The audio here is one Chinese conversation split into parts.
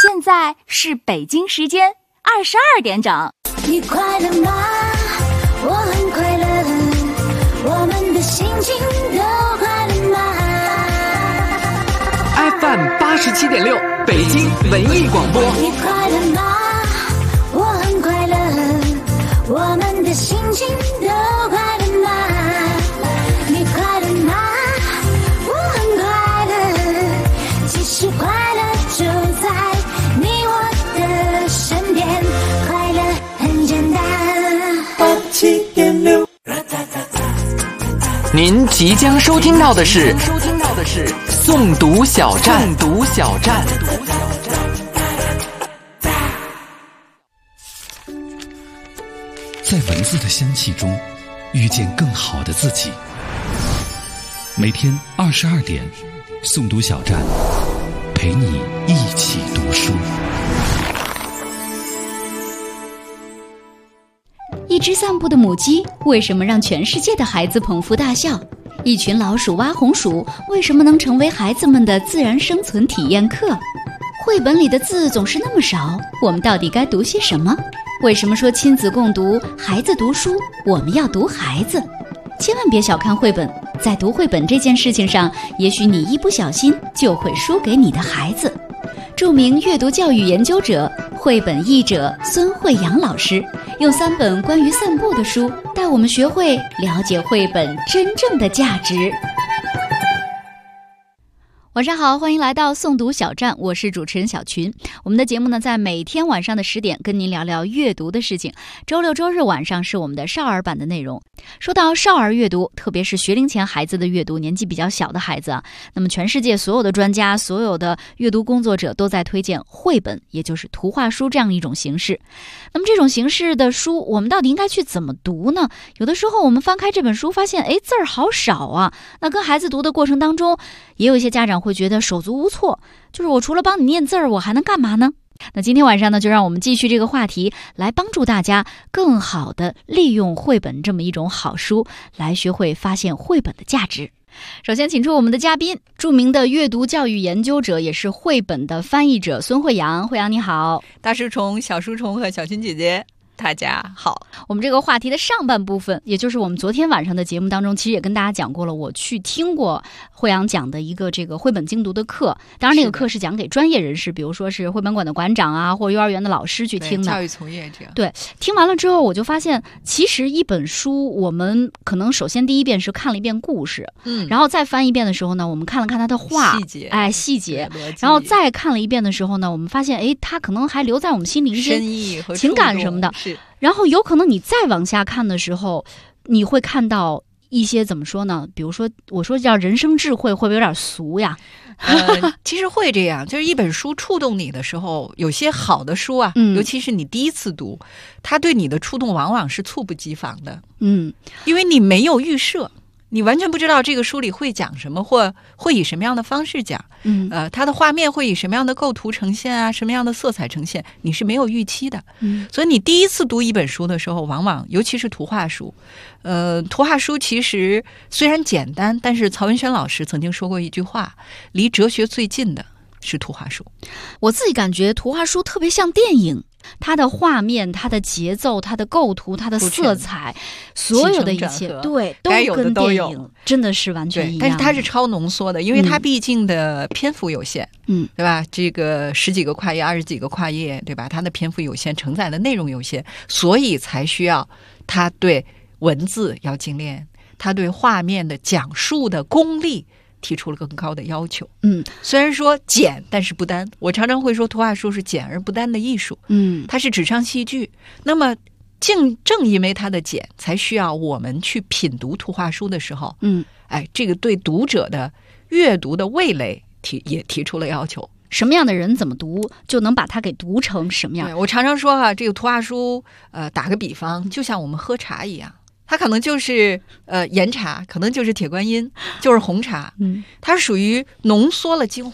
现在是北京时间22点整。 你快乐吗？我很快乐，我们的心情都快乐吗？ FM 87.6北京文艺广播。 你快乐吗？我很快乐，我们的心情都快乐吗？你快乐吗？我很快乐，其实快乐就在你我的身边，快乐很简单。87.6。 您即将收听到的是诵读小站。 在文字的香气中遇见更好的自己。每天22点，诵读小站，陪你一起读书。 一只散步的母鸡为什么让全世界的孩子捧腹大笑？一群老鼠挖红薯为什么能成为孩子们的自然生存体验课？绘本里的字总是那么少，我们到底该读些什么？为什么说亲子共读，孩子读书，我们要读孩子？千万别小看绘本，在读绘本这件事情上，也许你一不小心就会输给你的孩子。著名阅读教育研究者、绘本译者孙慧阳老师用3本关于散步的书，带我们学会了解绘本真正的价值。晚上好，欢迎来到诵读小站，我是主持人小群。我们的节目呢，在每天晚上的10点跟您聊聊阅读的事情。周六周日晚上是我们的少儿版的内容。说到少儿阅读，特别是学龄前孩子的阅读，年纪比较小的孩子啊，那么全世界所有的专家、所有的阅读工作者都在推荐绘本，也就是图画书这样一种形式。那么这种形式的书，我们到底应该去怎么读呢？有的时候我们翻开这本书，发现字儿好少啊。那跟孩子读的过程当中，也有一些家长会觉得手足无措，就是我除了帮你念字儿，我还能干嘛呢？那今天晚上呢，就让我们继续这个话题，来帮助大家更好的利用绘本这么一种好书，来学会发现绘本的价值。首先请出我们的嘉宾，著名的阅读教育研究者，也是绘本的翻译者孙慧阳。慧阳你好。 大书虫、小书虫和小群姐姐大家好。 我们这个话题的上半部分，也就是我们昨天晚上的节目当中，其实也跟大家讲过了，我去听过慧阳讲的一个这个绘本精读的课，当然那个课是讲给专业人士，比如说是绘本馆的馆长啊，或幼儿园的老师去听的， 教育从业者。 对，听完了之后我就发现，其实一本书我们可能首先第一遍是看了一遍故事，然后再翻一遍的时候呢，我们看了看它的画细节，然后再看了一遍的时候呢，我们发现它可能还留在我们心里一些深意和情感什么的。 是， 然后有可能你再往下看的时候，你会看到一些怎么说呢？比如说，我说叫人生智慧，会不会有点俗呀？ 其实会这样，就是一本书触动你的时候，有些好的书啊，尤其是你第一次读，它对你的触动往往是猝不及防的。因为你没有预设。你完全不知道这个书里会讲什么，或会以什么样的方式讲，它的画面会以什么样的构图呈现啊，什么样的色彩呈现，你是没有预期的。所以你第一次读一本书的时候，往往尤其是图画书，图画书其实虽然简单，但是曹文轩老师曾经说过一句话，离哲学最近的是图画书。 我自己感觉图画书特别像电影。它的画面、它的节奏、它的构图、它的色彩，所有的一切，对，都跟电影真的是完全一样。 但是它是超浓缩的，因为它毕竟的篇幅有限，对吧？这个10几个跨页、20几个跨页，对吧？它的篇幅有限，承载的内容有限，所以才需要它对文字要精炼，它对画面的讲述的功力提出了更高的要求。虽然说简，但是不单。我常常会说图画书是简而不单的艺术。它是纸上戏剧。那么正因为它的简，才需要我们去品读图画书的时候，这个对读者的阅读的味蕾也提出了要求。 什么样的人怎么读，就能把它给读成什么样。 我常常说这个图画书，打个比方，就像我们喝茶一样。它可能就是岩茶，可能就是铁观音，就是红茶，它属于浓缩了精华，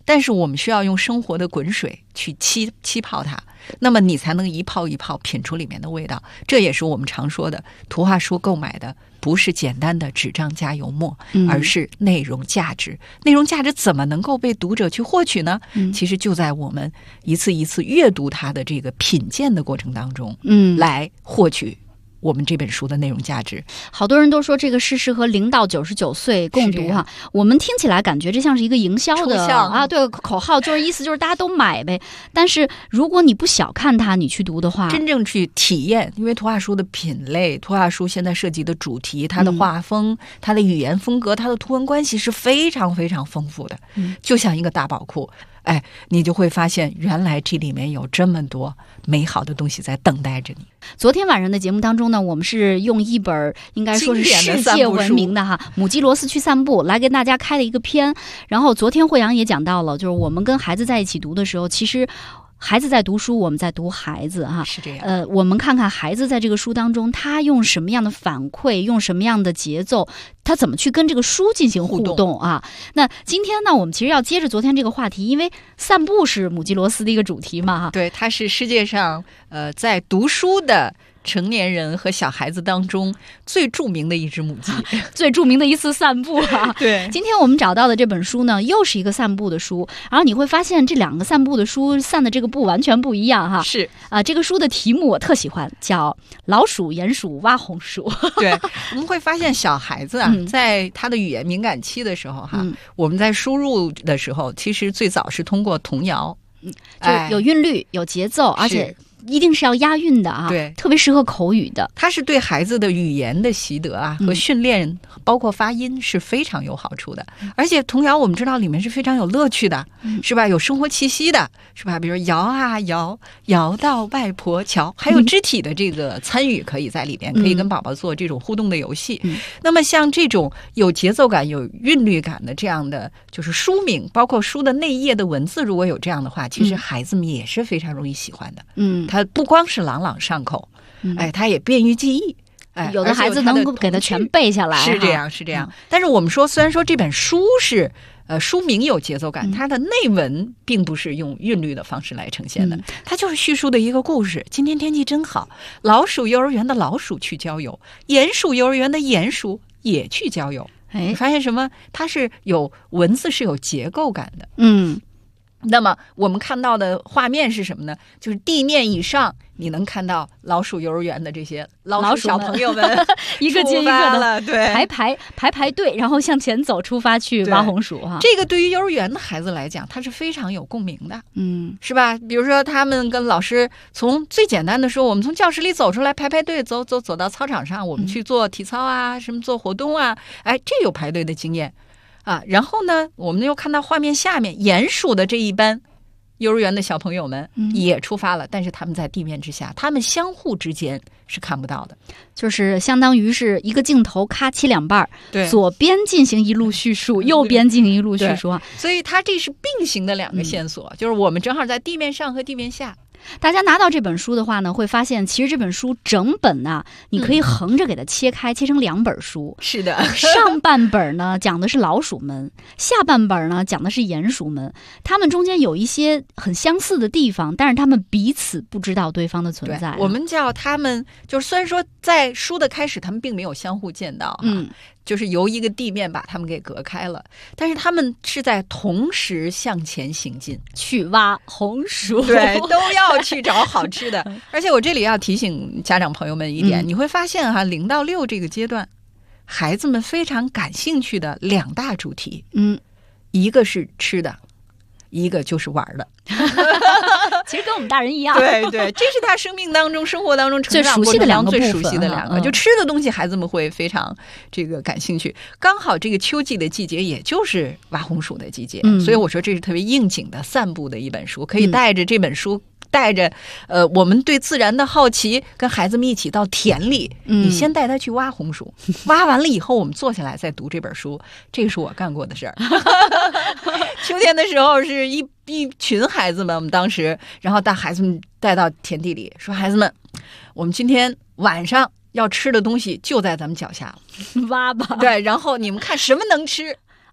但是我们需要用生活的滚水去气泡它，那么你才能一泡一泡品出里面的味道。这也是我们常说的，图画书购买的不是简单的纸张加油墨，而是内容价值。内容价值怎么能够被读者去获取呢？其实就在我们一次一次阅读它的这个品鉴的过程当中，来获取我们这本书的内容价值。 好多人都说这个是适合0到99岁共读哈，我们听起来感觉这像是一个营销的啊，对，口号，就是意思就是大家都买呗。但是如果你不小看它，你去读的话， 真正去体验，因为图画书的品类，图画书现在涉及的主题，它的画风，它的语言风格，它的图文关系是非常非常丰富的，就像一个大宝库。哎，你就会发现原来这里面有这么多美好的东西在等待着你。 昨天晚上的节目当中呢，我们是用一本应该说是世界闻名的哈《母鸡罗斯去散步》来跟大家开了一个篇。然后昨天慧阳也讲到了，就是我们跟孩子在一起读的时候，其实孩子在读书，我们在读孩子哈， 是这样。 我们看看孩子在这个书当中，他用什么样的反馈，用什么样的节奏，他怎么去跟这个书进行互动啊？那今天呢，我们其实要接着昨天这个话题，因为散步是母鸡罗斯的一个主题嘛哈。 对，它是世界上在读书的成年人和小孩子当中最著名的一只母鸡， 最著名的一次散步啊。 对， 今天我们找到的这本书呢，又是一个散步的书，然后你会发现这两个散步的书散的这个步完全不一样哈。 是这个书的题目我特喜欢，叫《老鼠、鼹鼠、挖红薯》。 对，我们会发现小孩子啊，在他的语言敏感期的时候哈，我们在输入的时候，其实最早是通过童谣， 就有韵律、有节奏，而且一定是要押韵的啊， 对， 特别适合口语的。 它是对孩子的语言的习得啊和训练，包括发音是非常有好处的。而且童谣我们知道里面是非常有乐趣的，是吧？有生活气息的，是吧？比如摇啊摇，摇到外婆桥，还有肢体的这个参与可以在里边，可以跟宝宝做这种互动的游戏。那么像这种有节奏感、有韵律感的这样的就是书名，包括书的内页的文字，如果有这样的话，其实孩子们也是非常容易喜欢的。它不光是朗朗上口，它也便于记忆。 有的孩子能够给他全背下来， 是这样，是这样。但是我们说，虽然说这本书是书名有节奏感，它的内文并不是用韵律的方式来呈现的，它就是叙述的一个故事。今天天气真好，老鼠幼儿园的老鼠去郊游，鼹鼠幼儿园的鼹鼠也去郊游。你发现什么？它是有文字是有结构感的。那么我们看到的画面是什么呢？就是地面以上你能看到老鼠幼儿园的这些老鼠小朋友们一个接一个的， 对， 排队，然后向前走，出发去挖红薯哈。 这个对于幼儿园的孩子来讲，他是非常有共鸣的，是吧？比如说他们跟老师从最简单的说，我们从教室里走出来排队，走到操场上，我们去做体操啊，什么做活动啊，这有排队的经验。然后呢，我们又看到画面下面鼹鼠的这一班幼儿园的小朋友们也出发了，但是他们在地面之下，他们相互之间是看不到的， 就是相当于是一个镜头咔切两半， 对， 左边进行一路叙述，右边进行一路叙述啊， 所以它这是并行的两个线索，就是我们正好在地面上和地面下。 大家拿到这本书的话呢，会发现其实这本书整本呢，你可以横着给它切开，切成2本书。 是的， 上半本呢讲的是老鼠们，下半本呢讲的是鼹鼠们。他们中间有一些很相似的地方，但是他们彼此不知道对方的存在。 我们叫他们，就是虽然说在书的开始他们并没有相互见到就是由一个地面把他们给隔开了，但是他们是在同时向前行进， 去挖红薯， 对，都要去找好吃的。而且我这里要提醒家长朋友们一点，你会发现0到6这个阶段，孩子们非常感兴趣的2大主题，一个是吃的，一个就是玩的。 其实跟我们大人一样， 对，这是他生命当中、生活当中成长过程当中最熟悉的两个。就吃的东西，孩子们会非常感兴趣。刚好这个秋季的季节，也就是挖红薯的季节，所以我说这是特别应景的散步的一本书，可以带着这本书。带着我们对自然的好奇，跟孩子们一起到田里，你先带他去挖红薯，挖完了以后我们坐下来再读这本书，这个是我干过的事儿。秋天的时候是一群孩子们，我们当时然后把孩子们带到田地里，说孩子们，我们今天晚上要吃的东西就在咱们脚下了， 挖吧。 对，然后你们看什么能吃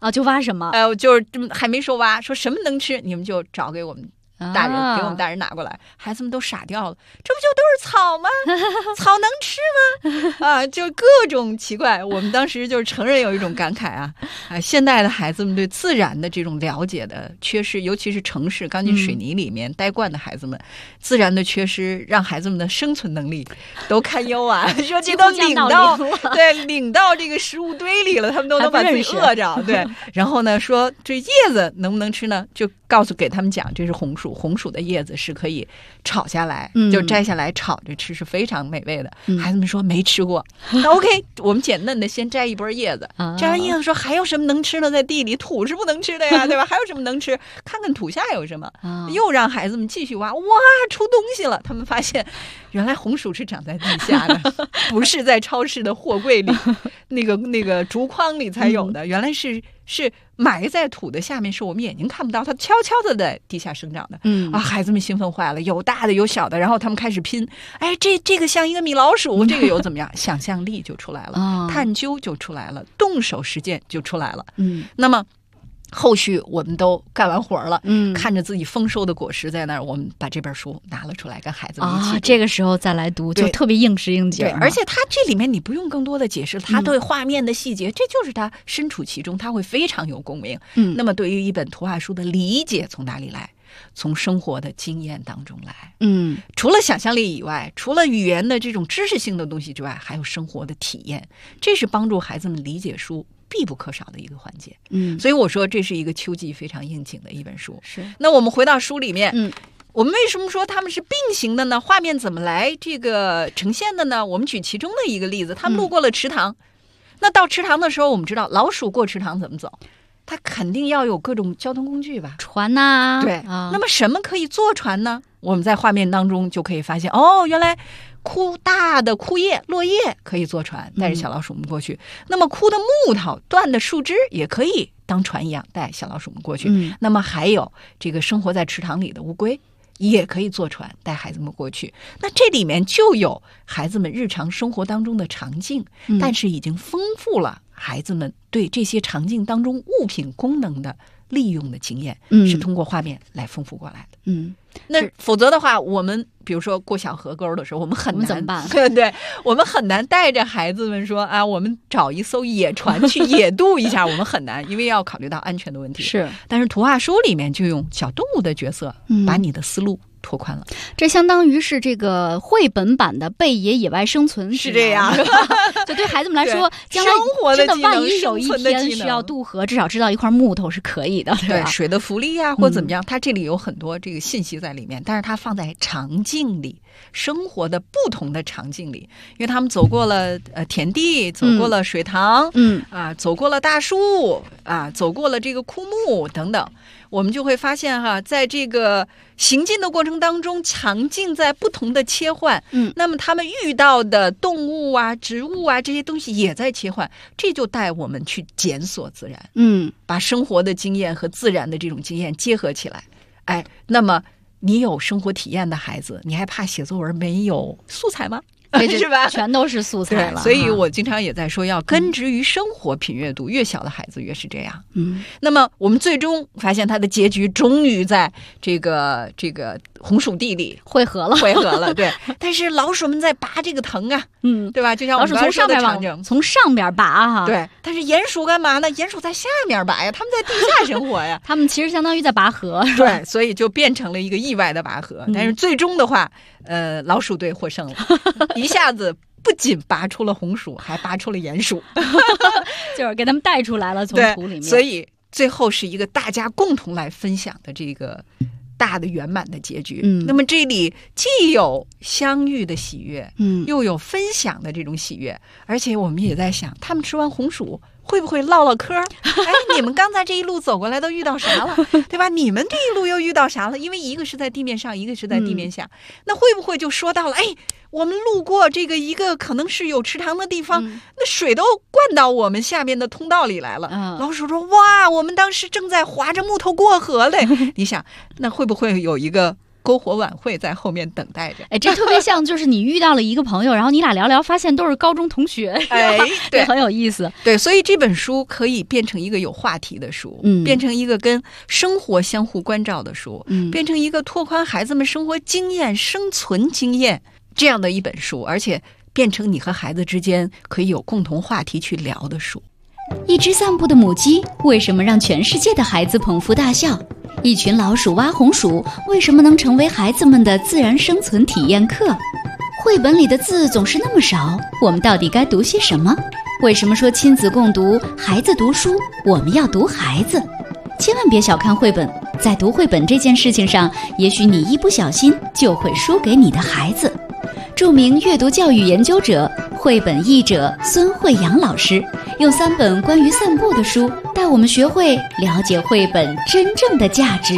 啊，就挖什么？ 就是还没说挖，说什么能吃，你们就找给我们大人，给我们大人拿过来。孩子们都傻掉了，这不就都是草吗？草能吃吗？啊，就各种奇怪。我们当时就是成人有一种感慨啊，现代的孩子们对自然的这种了解的缺失，尤其是城市钢筋水泥里面待惯的孩子们，自然的缺失让孩子们的生存能力都堪忧啊。说这都领到这个食物堆里了，他们都能把自己饿着。对，然后呢，说这叶子能不能吃呢？就给他们讲，这是红薯，红薯的叶子是可以炒下来，就摘下来炒着吃，是非常美味的。孩子们说没吃过，那 OK， 我们捡嫩的先摘一波叶子，摘完叶子说还有什么能吃呢？在地里土是不能吃的呀，对吧？还有什么能吃？看看土下有什么，又让孩子们继续挖，哇，出东西了！他们发现原来红薯是长在地下的，不是在超市的货柜里那个竹筐里才有的，原来是埋在土的下面，是我们眼睛看不到，它悄悄的在地下生长的。孩子们兴奋坏了，有大的有小的，然后他们开始拼，哎，这个像一个米老鼠，这个有怎么样？想象力就出来了，探究就出来了，动手实践就出来了。那么后续我们都干完活了，看着自己丰收的果实在那儿，我们把这本书拿了出来，跟孩子们一起读。 这个时候再来读，就特别应时应景。 对，而且它这里面你不用更多的解释，它对画面的细节，这就是他身处其中，他会非常有共鸣。那么对于一本图画书的理解从哪里来？从生活的经验当中来。除了想象力以外，除了语言的这种知识性的东西之外，还有生活的体验，这是帮助孩子们理解书必不可少的一个环节。所以我说这是一个秋季非常应景的一本书。 是。 那我们回到书里面，我们为什么说他们是并行的呢？画面怎么来这个呈现的呢？我们举其中的一个例子，他们路过了池塘，那到池塘的时候，我们知道老鼠过池塘怎么走？它肯定要有各种交通工具吧， 船呐。 对，那么什么可以坐船呢？我们在画面当中就可以发现，原来大的枯叶落叶可以坐船，带着小老鼠们过去。那么枯的木头断的树枝也可以当船一样带小老鼠们过去。那么还有这个生活在池塘里的乌龟也可以坐船带孩子们过去。那这里面就有孩子们日常生活当中的场景，但是已经丰富了孩子们对这些场景当中物品功能的利用的经验，是通过画面来丰富过来的。那否则的话，我们比如说过小河沟的时候，我们很难怎么办？ 对，我们很难带着孩子们说啊，我们找一艘野船去野渡一下，我们很难，因为要考虑到安全的问题。 是， 但是图画书里面就用小动物的角色，把你的思路拓宽了。 这相当于是这个绘本版的贝爷野外生存， 是这样。 就对孩子们来说，将来真的万一有一天需要渡河，至少知道一块木头是可以的， 对水的浮力啊，或怎么样，它这里有很多这个信息在里面，但是它放在场景里，生活的不同的场景里，因为他们走过了田地，走过了水塘，走过了大树啊，走过了这个枯木等等，我们就会发现在这个行进的过程当中，场景在不同的切换，那么他们遇到的动物啊、植物啊这些东西也在切换，这就带我们去检索自然，把生活的经验和自然的这种经验结合起来。那么你有生活体验的孩子，你还怕写作文没有素材吗？是吧？ 全都是素材了。 所以我经常也在说，要根植于生活品阅读，越小的孩子越是这样。那么我们最终发现他的结局终于在这个红薯地里汇合了。 对，但是老鼠们在拔这个藤啊，对吧？就像我们老鼠从上边拔对。但是鼹鼠干嘛呢？鼹鼠在下面拔呀，他们在地下生活呀。 他们其实相当于在拔河。 对，所以就变成了一个意外的拔河。但是最终的话，老鼠队获胜了，一下子不仅拔出了红薯，还拔出了鼹鼠， 就是给他们带出来了从土里面。 所以最后是一个大家共同来分享的这个大的圆满的结局。那么这里既有相遇的喜悦，又有分享的这种喜悦，而且我们也在想，他们吃完红薯会不会唠嗑？你们刚才这一路走过来都遇到啥了，对吧？你们这一路又遇到啥了？因为一个是在地面上，一个是在地面下，那会不会就说到了，我们路过这个一个可能是有池塘的地方，那水都灌到我们下面的通道里来了。老鼠说，哇，我们当时正在划着木头过河嘞。你想，那会不会有一个篝火晚会在后面等待着。 哎，这特别像就是你遇到了一个朋友，然后你俩聊聊，发现都是高中同学， 哎，对， 很有意思。 对，所以这本书可以变成一个有话题的书，变成一个跟生活相互关照的书，变成一个拓宽孩子们生活经验、生存经验这样的一本书，而且变成你和孩子之间可以有共同话题去聊的书。 一只散步的母鸡为什么让全世界的孩子捧腹大笑？一群老鼠挖红薯为什么能成为孩子们的自然生存体验课？绘本里的字总是那么少，我们到底该读些什么？为什么说亲子共读，孩子读书，我们要读孩子？千万别小看绘本，在读绘本这件事情上，也许你一不小心就会输给你的孩子。著名阅读教育研究者、绘本译者孙慧阳老师用3本关于散步的书，带我们学会了解绘本真正的价值。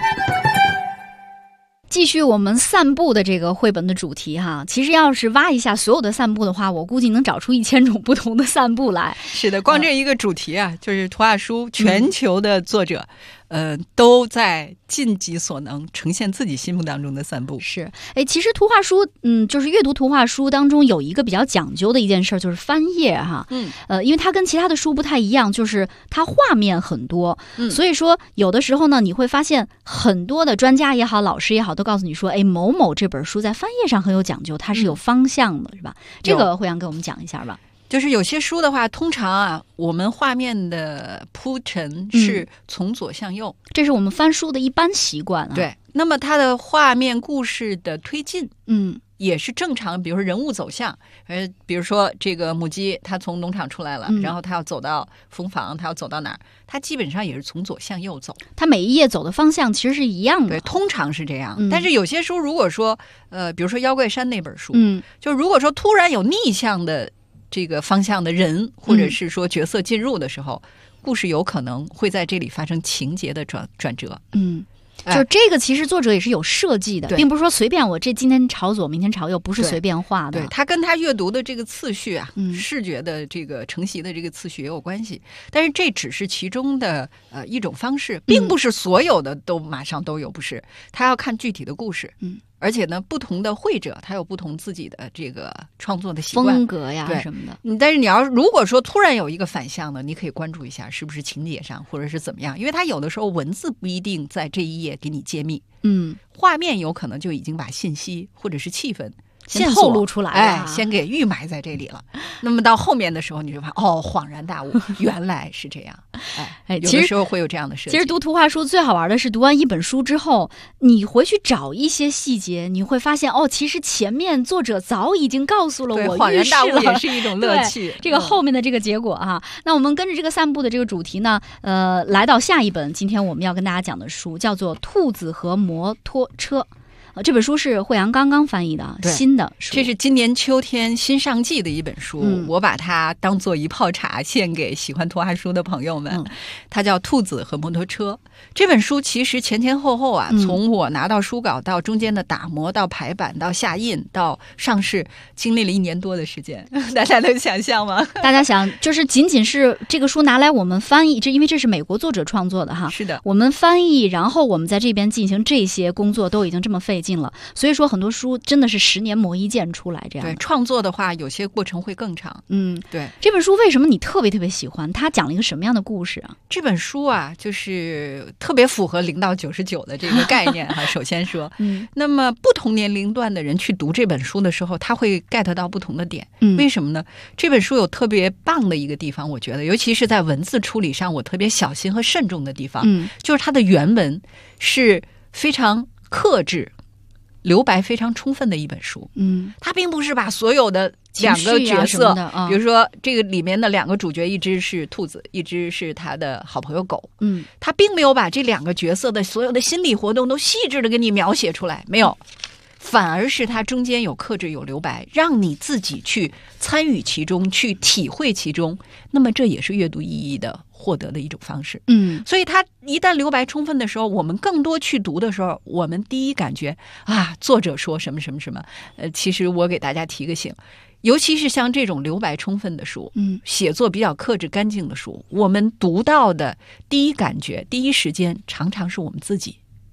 继续我们散步的这个绘本的主题哈，其实要是挖一下所有的散步的话，我估计能找出1000种不同的散步来。 是的，光这一个主题啊，就是图画书全球的作者，都在尽己所能呈现自己心目当中的散步。 是，哎，其实图画书，就是阅读图画书当中有一个比较讲究的一件事，就是翻页哈。因为它跟其他的书不太一样，就是它画面很多，所以说有的时候呢，你会发现很多的专家也好，老师也好，都告诉你说，哎，某某这本书在翻页上很有讲究，它是有方向的，是吧？这个慧阳给我们讲一下吧。 就是有些书的话，通常啊，我们画面的铺陈是从左向右， 这是我们翻书的一般习惯啊。 对，那么它的画面故事的推进，也是正常。比如说人物走向，比如说这个母鸡，它从农场出来了，然后它要走到蜂房，它要走到哪儿？它基本上也是从左向右走。 它每一页走的方向其实是一样的， 对，通常是这样。但是有些书，如果说比如说妖怪山那本书，就如果说突然有逆向的这个方向的人，或者是说角色进入的时候，故事有可能会在这里发生情节的转折。 就是这个其实作者也是有设计的，并不是说随便我这今天朝左明天朝右，不是随便画的。 对，它跟他阅读的这个次序啊，视觉的这个承袭的这个次序也有关系。但是这只是其中的一种方式，并不是所有的都马上都有，不是。他要看具体的故事。而且呢，不同的绘者他有不同自己的这个创作的习惯、 风格呀什么的。 但是你如果说突然有一个反向的，你可以关注一下是不是情节上或者是怎么样，因为它有的时候文字不一定在这一页给你揭秘，画面有可能就已经把信息或者是气氛先透露出来了， 先给预埋在这里了。那么到后面的时候，你就发现恍然大悟，原来是这样。有的时候会有这样的设计。 其实读图画书最好玩的是，读完一本书之后，你回去找一些细节，你会发现其实前面作者早已经告诉了我， 恍然大悟也是一种乐趣。 这个后面的这个结果哈，那我们跟着这个散步的这个主题呢，来到下一本今天我们要跟大家讲的书，叫做《兔子和摩托车》。这本书是慧阳刚刚翻译的新的书， 这是今年秋天新上季的一本书，我把它当做一泡茶献给喜欢图画书的朋友们。它叫《兔子和摩托车》。这本书其实前前后后啊，从我拿到书稿到中间的打磨到排版到下印到上市，经历了1年多的时间。大家能想象吗？ 大家想，就是仅仅是这个书拿来我们翻译，因为这是美国作者创作的哈。 是的， 我们翻译，然后我们在这边进行这些工作都已经这么费劲了，所以说很多书真的是10年磨一剑出来这样。 对，创作的话有些过程会更长。对。 这本书为什么你特别特别喜欢？它讲了一个什么样的故事啊？ 这本书啊，就是特别符合0到99的这个概念哈。首先说，那么不同年龄段的人去读这本书的时候，他会 get 到不同的点。为什么呢？这本书有特别棒的一个地方，我觉得，尤其是在文字处理上，我特别小心和慎重的地方，就是它的原文是非常克制，留白非常充分的一本书。它并不是把所有的2个角色，比如说这个里面的2个主角，一只是兔子，一只是他的好朋友狗。他并没有把这2个角色的所有的心理活动都细致的给你描写出来，没有，反而是它中间有克制有留白，让你自己去参与其中，去体会其中。那么这也是阅读意义的获得的一种方式。所以它一旦留白充分的时候，我们更多去读的时候，我们第一感觉啊，作者说什么什么什么。其实我给大家提个醒，尤其是像这种留白充分的书，写作比较克制干净的书，我们读到的第一感觉、第一时间，常常是我们自己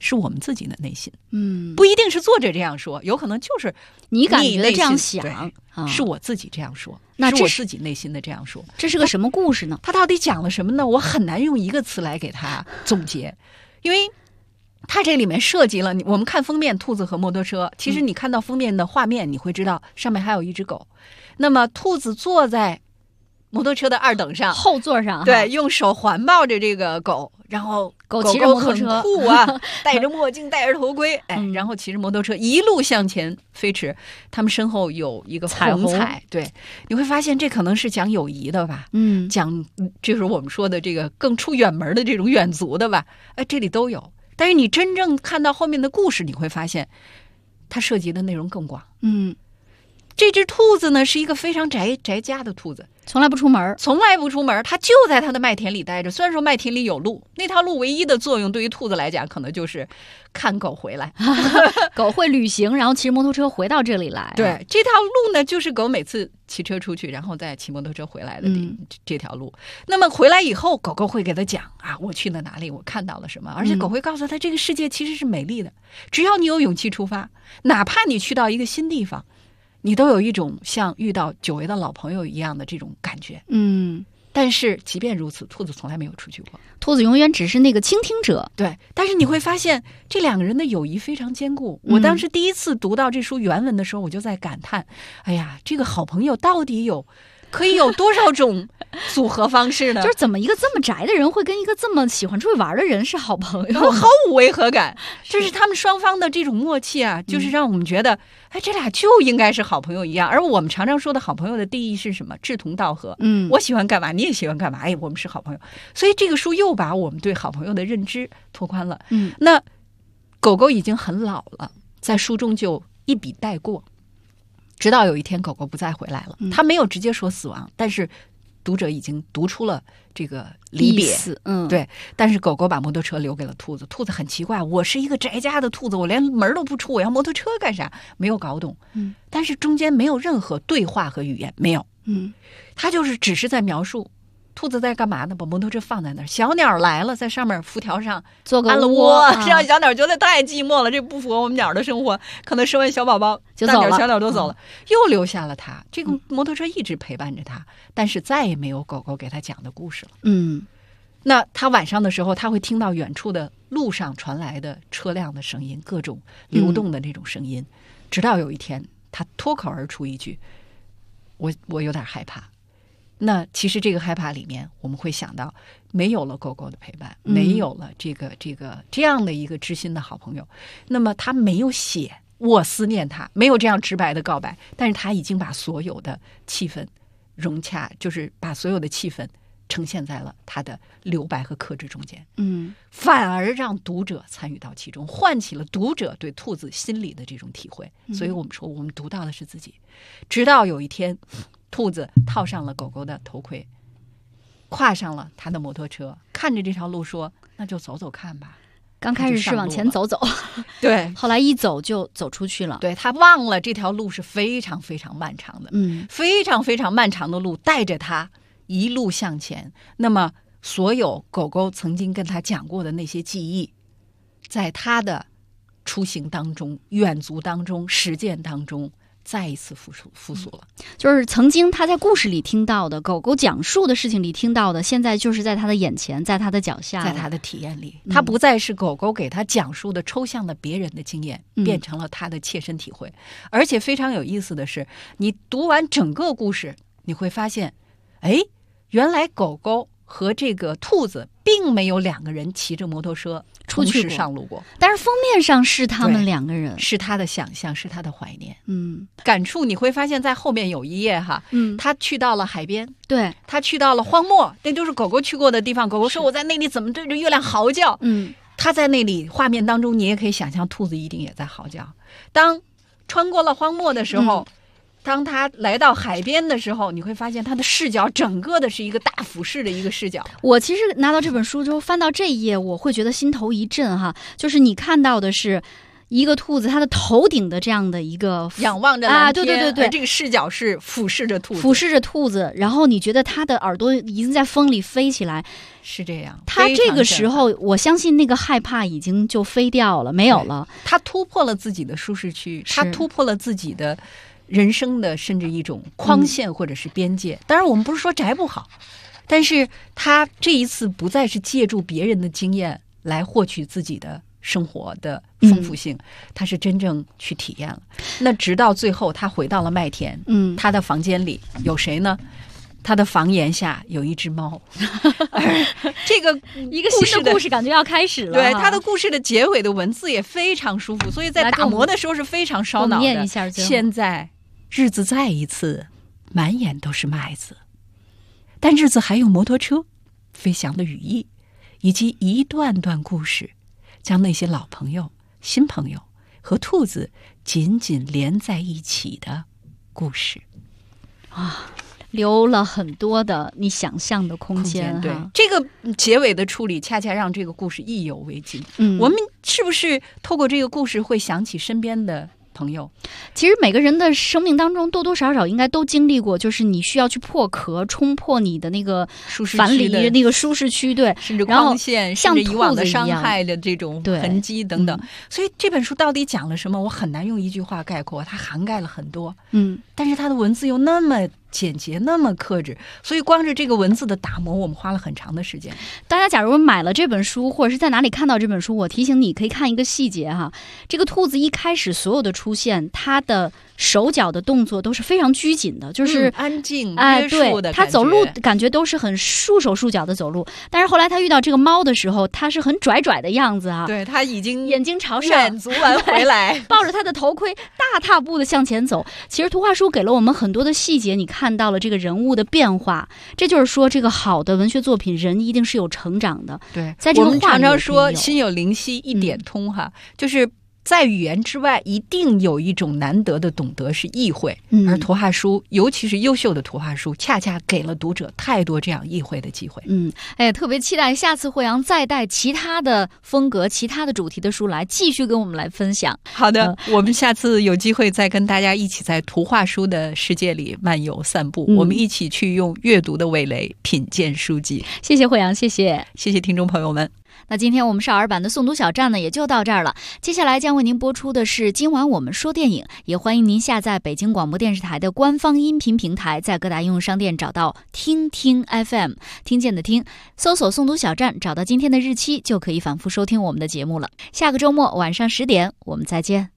是我们自己的内心。不一定是作者这样说，有可能就是你感觉这样想是我自己这样说， 那是我自己内心的这样说。 这是个什么故事呢？ 他到底讲了什么呢？我很难用一个词来给他总结，因为它这里面涉及了我们看封面兔子和摩托车，其实你看到封面的画面，你会知道上面还有一只狗。那么兔子坐在摩托车的二等上， 后座上， 对，用手环抱着这个狗，然后狗骑着摩托车， 很酷啊，戴着墨镜，戴着头盔，然后骑着摩托车一路向前飞驰。他们身后有一个红彩，对，你会发现这可能是讲友谊的吧，讲就是我们说的这个更出远门的这种远足的吧，这里都有。但是你真正看到后面的故事，你会发现它涉及的内容更广。这只兔子呢是一个非常宅家的兔子， 从来不出门， 它就在它的麦田里待着。虽然说麦田里有路，那条路唯一的作用对于兔子来讲，可能就是看狗回来。 狗会旅行，然后骑摩托车回到这里来。 对，这条路呢，就是狗每次骑车出去，然后再骑摩托车回来的这条路。那么回来以后，狗狗会给它讲啊，我去了哪里，我看到了什么，而且狗会告诉它，这个世界其实是美丽的，只要你有勇气出发，哪怕你去到一个新地方，你都有一种像遇到久违的老朋友一样的这种感觉。但是即便如此，兔子从来没有出去过。 兔子永远只是那个倾听者。 对，但是你会发现这两个人的友谊非常坚固。我当时第一次读到这书原文的时候，我就在感叹，哎呀，这个好朋友到底可以有多少种组合方式呢？ 就是怎么一个这么宅的人会跟一个这么喜欢出去玩的人是好朋友， 毫无违和感。就是他们双方的这种默契啊，就是让我们觉得，这俩就应该是好朋友一样。而我们常常说的好朋友的定义是什么？志同道合。我喜欢干嘛，你也喜欢干嘛，我们是好朋友。所以这个书又把我们对好朋友的认知拓宽了。那狗狗已经很老了，在书中就一笔带过。直到有一天狗狗不再回来了，他没有直接说死亡，但是读者已经读出了这个离别。对。但是狗狗把摩托车留给了兔子，兔子很奇怪，我是一个宅家的兔子，我连门都不出，我要摩托车干啥？没有搞懂。但是中间没有任何对话和语言，没有。他就是只是在描述兔子在干嘛呢？把摩托车放在那儿，小鸟来了，在上面浮条上做个安了窝，让小鸟觉得太寂寞了，这不符合我们鸟的生活。可能生完小宝宝， 就走了， 小鸟都走了，又留下了它。这个摩托车一直陪伴着它，但是再也没有狗狗给它讲的故事了。那他晚上的时候，他会听到远处的路上传来的车辆的声音，各种流动的那种声音。直到有一天，他脱口而出一句：“我有点害怕。”那其实这个害怕里面，我们会想到，没有了狗狗的陪伴，没有了这样的一个知心的好朋友，那么他没有写我思念他，没有这样直白的告白，但是他已经把所有的气氛融洽，就是把所有的气氛呈现在了他的留白和克制中间。反而让读者参与到其中，唤起了读者对兔子心理的这种体会。所以我们说，我们读到的是自己。直到有一天，兔子套上了狗狗的头盔，跨上了他的摩托车，看着这条路说：“那就走走看吧。” 刚开始是往前走走， 对， 后来一走就走出去了。 对，他忘了这条路是非常非常漫长的，非常非常漫长的路带着他一路向前。那么，所有狗狗曾经跟他讲过的那些记忆，在他的出行当中、远足当中、实践当中，再一次复苏了。 就是曾经他在故事里听到的，狗狗讲述的事情里听到的，现在就是在他的眼前，在他的脚下， 在他的体验里，他不再是狗狗给他讲述的抽象的别人的经验，变成了他的切身体会。而且非常有意思的是，你读完整个故事，你会发现，原来狗狗和这个兔子并没有两个人骑着摩托车同时上路过， 但是封面上是他们两个人， 是他的想象，是他的怀念。感触你会发现在后面有一页哈，他去到了海边， 对， 他去到了荒漠，那都是狗狗去过的地方。狗狗说：“我在那里怎么对着月亮嚎叫？”他在那里画面当中，你也可以想象，兔子一定也在嚎叫。当穿过了荒漠的时候。当他来到海边的时候，你会发现他的视角整个的是一个大俯视的一个视角。 我其实拿到这本书之后，翻到这一页，我会觉得心头一震哈，就是你看到的是一个兔子，它的头顶的这样的一个仰望着蓝天， 对， 这个视角是俯视着兔子， 然后你觉得它的耳朵已经在风里飞起来， 是这样。 它这个时候，我相信那个害怕已经就飞掉了，没有了。 它突破了自己的舒适区，它突破了自己的人生的甚至一种框线或者是边界。当然，我们不是说宅不好，但是他这一次不再是借助别人的经验来获取自己的生活的丰富性，他是真正去体验了。那直到最后，他回到了麦田，他的房间里有谁呢？他的房檐下有一只猫。这个一个新的故事感觉要开始了。 对，他的故事的结尾的文字也非常舒服，所以在打磨的时候是非常烧脑的。 念一下。 现在日子再一次满眼都是麦子，但日子还有摩托车、飞翔的羽翼，以及一段段故事，将那些老朋友、新朋友和兔子紧紧连在一起的故事啊，留了很多的你想象的空间。 对，这个结尾的处理恰恰让这个故事意犹未尽。我们是不是透过这个故事会想起身边的朋友？ 其实每个人的生命当中多多少少应该都经历过，就是你需要去破壳，冲破你的那个樊篱，那个舒适区，对， 甚至框线，甚至以往的伤害的这种痕迹等等。所以这本书到底讲了什么，我很难用一句话概括，它涵盖了很多。但是它的文字又那么简洁，那么克制，所以光是这个文字的打磨，我们花了很长的时间。 大家假如买了这本书，或者是在哪里看到这本书，我提醒你可以看一个细节哈，这个兔子一开始所有的出现，它的手脚的动作都是非常拘谨的，就是安静约束的感觉。 它走路感觉都是很束手束脚的走路。但是后来他遇到这个猫的时候，它是很拽拽的样子啊。 对，它已经眼睛朝上， 远足完回来， 抱着它的头盔，大踏步的向前走。其实图画书给了我们很多的细节，你看到了这个人物的变化。这就是说，这个好的文学作品，人一定是有成长的。 对， 在这个我们常常说心有灵犀一点通哈，就是在语言之外，一定有一种难得的懂得是意会，而图画书，尤其是优秀的图画书，恰恰给了读者太多这样意会的机会。 特别期待下次惠阳再带其他的风格、其他的主题的书来继续跟我们来分享。 好的，我们下次有机会再跟大家一起在图画书的世界里漫游散步，我们一起去用阅读的味蕾品鉴书籍。 谢谢惠阳，谢谢听众朋友们。 那今天我们少儿版的诵读小站呢也就到这儿了，接下来将为您播出的是今晚我们说电影，也欢迎您下载北京广播电视台的官方音频平台，在各大应用商店找到听听 FM， 听见的听，搜索诵读小站，找到今天的日期就可以反复收听我们的节目了。下个周末晚上10点我们再见。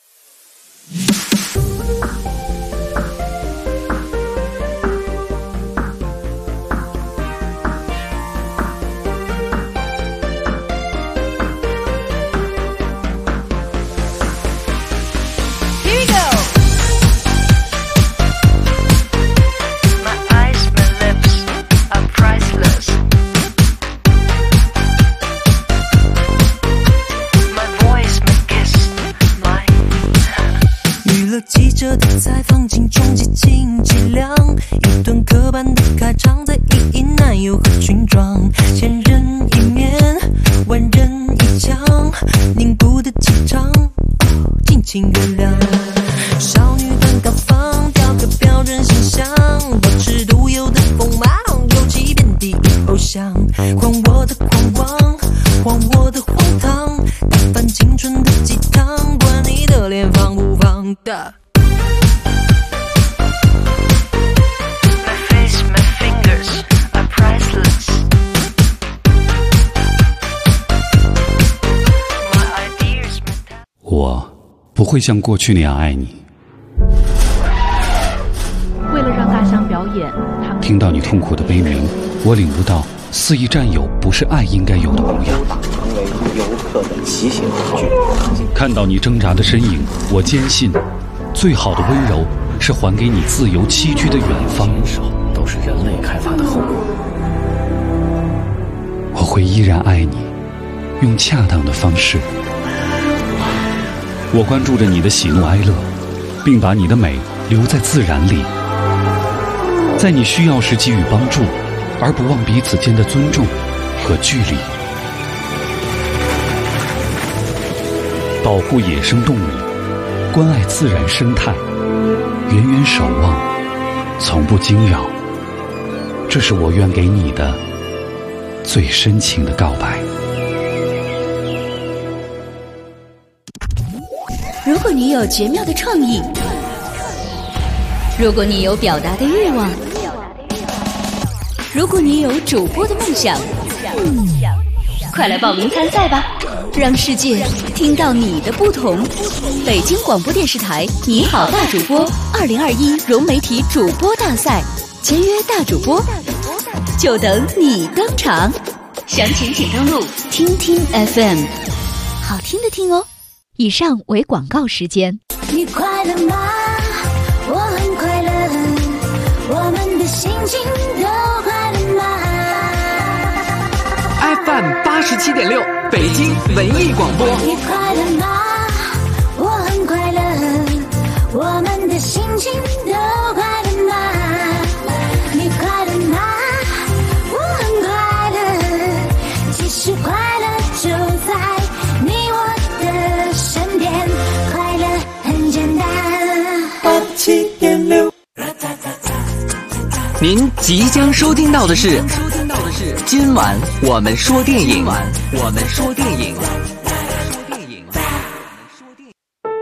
记者的采访，轻重极尽伎俩，一段刻板的开场，在意淫男友和裙装，千人一面，万人一腔，凝固的气场，敬请原谅。少女短高放，雕刻标准形象，保持独有的锋芒，尤其遍地偶像，狂我的狂妄，荒我的荒唐，打翻青春的鸡汤，管你的脸放不放的。 我不会像过去那样爱你。 为了让大象表演， 听到你痛苦的悲鸣，我领悟到肆意占有不是爱应该有的模样。 成为游客的骑行工具。 看到你挣扎的身影，我坚信，最好的温柔是还给你自由栖居的远方。 都是人类开发的后果。 我会依然爱你，用恰当的方式。我关注着你的喜怒哀乐，并把你的美留在自然里，在你需要时给予帮助，而不忘彼此间的尊重和距离。 保护野生动物，关爱自然生态，远远守望，从不惊扰。这是我愿给你的最深情的告白。 如果你有绝妙的创意，如果你有表达的欲望，如果你有主播的梦想，快来报名参赛吧，让世界听到你的不同。北京广播电视台你好大主播2021融媒体主播大赛，签约大主播，就等你登场。详情请登录听听 FM， 好听的听哦。 以上为广告时间。 你快乐吗？我很快乐，我们的心情都快乐吗？ FM 87.6北京文艺广播。 你快乐吗？我很快乐，我们的心情都快乐吗？你快乐吗？我很快乐，其实快乐就在你我的身边，快乐很简单。87.6。 您即将收听到的是今晚我们说电影。